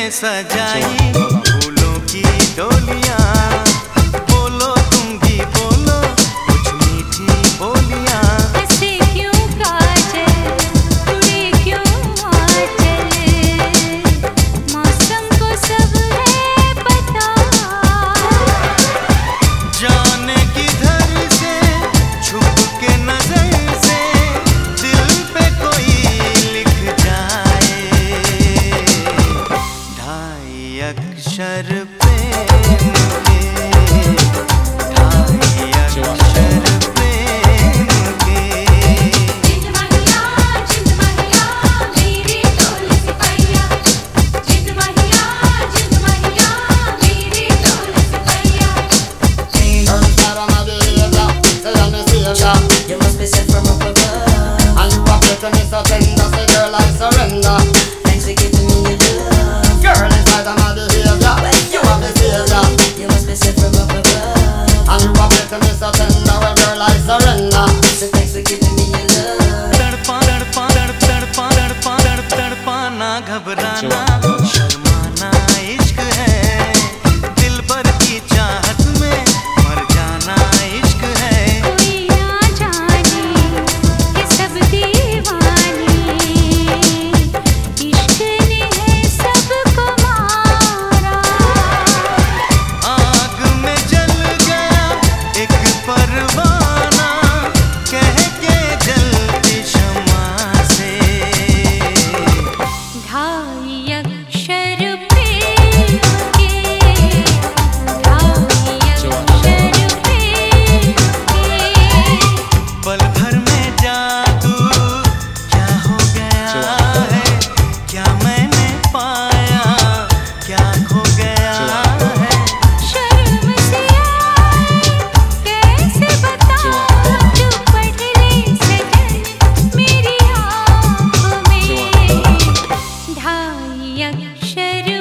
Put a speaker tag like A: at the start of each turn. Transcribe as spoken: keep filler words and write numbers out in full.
A: सजाई फूलों की डोलियां। बोलो तुम भी बोलो कुछ मीठी बोलियां।
B: ऐसे क्यों काजल उड़े क्यों आंचल, मौसम को सब है पता।
A: जाने किधर से छुप के नजर से दिल पे कोई लिख जाए। ढाई अक्षर प्रेम के, ढाई अक्षर प्रेम के।
B: जिंद महिया जिंद महिया मेरे ढोल सिपैया, जिंद महिया जिंद महिया मेरे ढोल Sipaiya.
C: You must be sent from up above,
D: And you are pretty, me so tender, say girl I surrender.
C: thanks for giving me your love.
D: Girl inside of my behavior, you are the savior.
C: You must be sent from up above,
D: And you are pretty, me so tender, well girl I surrender.
C: so thanks for giving me your love.
A: तड़पा तड़पा तड़प तड़पा तड़पा तड़प तड़पाना घबराना शर्माना इश्क है। दिल भर की चाहत में मर जाना इश्क है।
B: कोई ना जाने ये सब दीवाने, इश्क ने है सबको मारा।
A: आग में जल गया एक परवाना कह के जलती शम्मा से।
B: ढाई अक्षर प्रेम के, ढाई अक्षर प्रेम के।
A: पल भर में जादू क्या हो गया है, क्या मैंने पाया क्या खो गया है।
B: शर्म से आए कैसे बताऊं, तू पढ़ ले सजन मेरी आँखों में। ढाई अक्षर